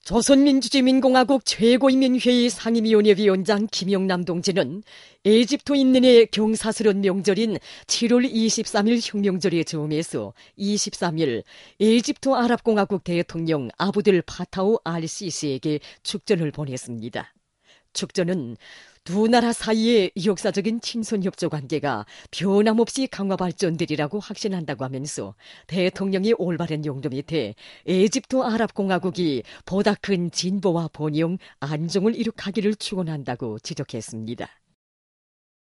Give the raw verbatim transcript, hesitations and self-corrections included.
조선민주주의민공화국 최고인민회의 상임위원회 위원장 김영남 동지는 에집토인민의 경사스러운 명절인 칠월 이십삼일 혁명절에 즈음해서 이십삼일 에집토 아랍공화국 대통령 아부들 파타우 알시시에게 축전을 보냈습니다. 축전은 두 나라 사이의 역사적인 친선협조 관계가 변함없이 강화 발전되리라고 확신한다고 하면서 대통령이 올바른 용도 밑에 에집토 아랍공화국이 보다 큰 진보와 번영, 안정을 이룩하기를 축원한다고 지적했습니다.